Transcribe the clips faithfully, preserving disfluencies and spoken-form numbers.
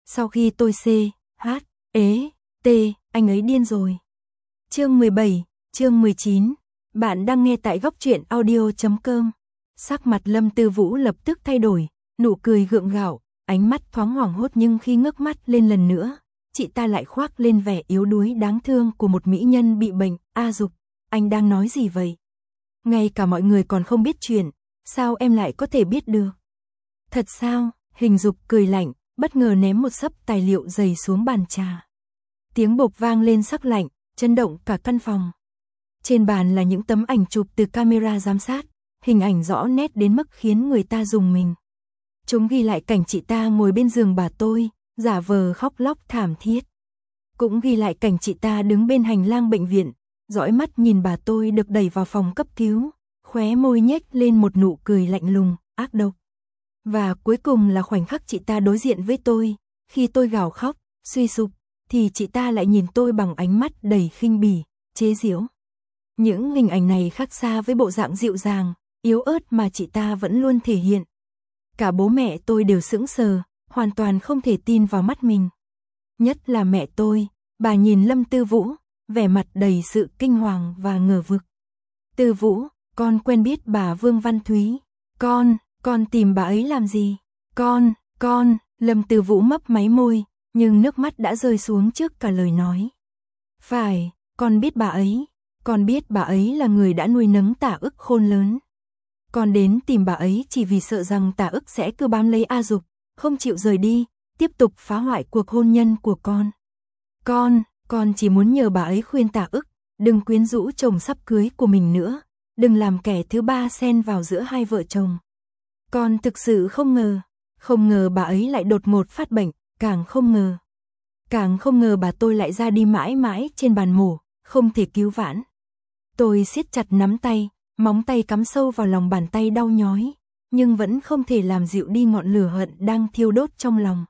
Sau khi tôi c, h, ế, t, anh ấy điên rồi. Chương mười bảy, chương mười chín. Bạn đang nghe tại góc truyện audio chấm com. Sắc mặt Lâm Tư Vũ lập tức thay đổi, nụ cười gượng gạo, ánh mắt thoáng hoảng hốt, nhưng khi ngước mắt lên lần nữa, chị ta lại khoác lên vẻ yếu đuối đáng thương của một mỹ nhân bị bệnh. A Dục, anh đang nói gì vậy? Ngay cả mọi người còn không biết chuyện, sao em lại có thể biết được? Thật sao? Hình Dục cười lạnh, bất ngờ ném một xấp tài liệu dày xuống bàn trà. Tiếng bộp vang lên sắc lạnh, chấn động cả căn phòng. Trên bàn là những tấm ảnh chụp từ camera giám sát, hình ảnh rõ nét đến mức khiến người ta rùng mình. Chúng ghi lại cảnh chị ta ngồi bên giường bà tôi, giả vờ khóc lóc thảm thiết. Cũng ghi lại cảnh chị ta đứng bên hành lang bệnh viện, dõi mắt nhìn bà tôi được đẩy vào phòng cấp cứu, khóe môi nhếch lên một nụ cười lạnh lùng, ác độc. Và cuối cùng là khoảnh khắc chị ta đối diện với tôi, khi tôi gào khóc, suy sụp, thì chị ta lại nhìn tôi bằng ánh mắt đầy khinh bỉ, chế giễu. Những hình ảnh này khác xa với bộ dạng dịu dàng, yếu ớt mà chị ta vẫn luôn thể hiện. Cả bố mẹ tôi đều sững sờ, hoàn toàn không thể tin vào mắt mình. Nhất là mẹ tôi, bà nhìn Lâm Tư Vũ, vẻ mặt đầy sự kinh hoàng và ngờ vực. Tư Vũ, con quen biết bà Vương Văn Thúy. Con, con tìm bà ấy làm gì? Con, con, Lâm Tư Vũ mấp máy môi, nhưng nước mắt đã rơi xuống trước cả lời nói. Phải, con biết bà ấy, con biết bà ấy là người đã nuôi nấng Tả Ức khôn lớn. Con đến tìm bà ấy chỉ vì sợ rằng Tả Ức sẽ cứ bám lấy A Dục, không chịu rời đi, tiếp tục phá hoại cuộc hôn nhân của con. Con, con chỉ muốn nhờ bà ấy khuyên Tả Ức, đừng quyến rũ chồng sắp cưới của mình nữa, đừng làm kẻ thứ ba xen vào giữa hai vợ chồng. Con thực sự không ngờ, không ngờ bà ấy lại đột ngột phát bệnh, càng không ngờ. Càng không ngờ bà tôi lại ra đi mãi mãi trên bàn mổ, không thể cứu vãn. Tôi siết chặt nắm tay, móng tay cắm sâu vào lòng bàn tay đau nhói, nhưng vẫn không thể làm dịu đi ngọn lửa hận đang thiêu đốt trong lòng.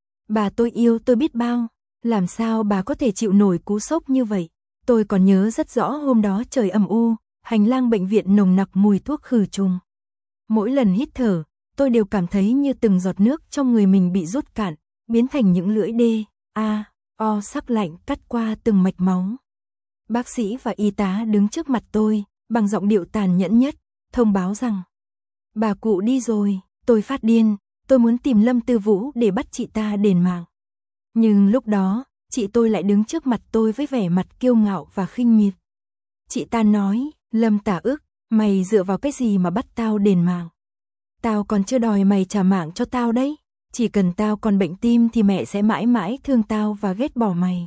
Bà tôi yêu tôi biết bao, làm sao bà có thể chịu nổi cú sốc như vậy? Tôi còn nhớ rất rõ hôm đó trời âm u, hành lang bệnh viện nồng nặc mùi thuốc khử trùng. Mỗi lần hít thở, tôi đều cảm thấy như từng giọt nước trong người mình bị rút cạn, biến thành những lưỡi đê, a, o sắc lạnh cắt qua từng mạch máu. Bác sĩ và y tá đứng trước mặt tôi, bằng giọng điệu tàn nhẫn nhất, thông báo rằng bà cụ đi rồi. Tôi phát điên, tôi muốn tìm Lâm Tư Vũ để bắt chị ta đền mạng. Nhưng lúc đó, chị tôi lại đứng trước mặt tôi với vẻ mặt kiêu ngạo và khinh miệt. Chị ta nói, Lâm Tả Ức, mày dựa vào cái gì mà bắt tao đền mạng? Tao còn chưa đòi mày trả mạng cho tao đấy. Chỉ cần tao còn bệnh tim thì mẹ sẽ mãi mãi thương tao và ghét bỏ mày.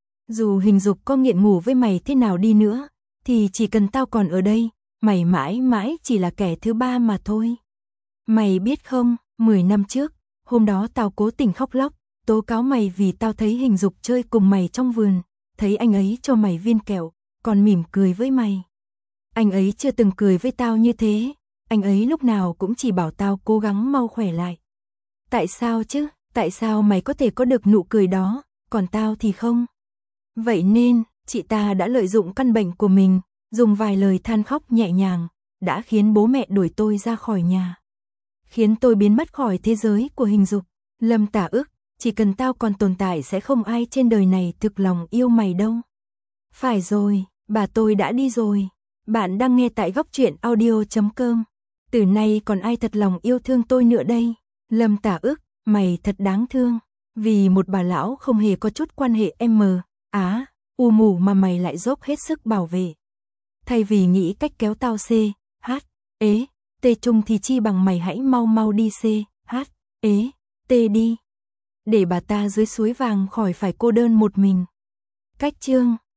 Dù Hình Dục có nghiện ngủ với mày thế nào đi nữa, thì chỉ cần tao còn ở đây, mày mãi mãi chỉ là kẻ thứ ba mà thôi. Mày biết không, mười năm trước, hôm đó tao cố tình khóc lóc, tố cáo mày vì tao thấy Hình Dục chơi cùng mày trong vườn, thấy anh ấy cho mày viên kẹo, còn mỉm cười với mày. Anh ấy chưa từng cười với tao như thế, anh ấy lúc nào cũng chỉ bảo tao cố gắng mau khỏe lại. Tại sao chứ, tại sao mày có thể có được nụ cười đó, còn tao thì không? Vậy nên, chị ta đã lợi dụng căn bệnh của mình, dùng vài lời than khóc nhẹ nhàng, đã khiến bố mẹ đuổi tôi ra khỏi nhà. Khiến tôi biến mất khỏi thế giới của Hình Dục. Lâm Tả Ức, chỉ cần tao còn tồn tại sẽ không ai trên đời này thực lòng yêu mày đâu. Phải rồi, bà tôi đã đi rồi. Bạn đang nghe tại góc truyện audio chấm com. Từ nay còn ai thật lòng yêu thương tôi nữa đây? Lâm Tả Ức, mày thật đáng thương. Vì một bà lão không hề có chút quan hệ M, Á, U mù mà mày lại dốc hết sức bảo vệ. Thay vì nghĩ cách kéo tao C, H, ế, T chung thì chi bằng mày hãy mau mau đi C, H, ế, T đi. Để bà ta dưới suối vàng khỏi phải cô đơn một mình. Cách chương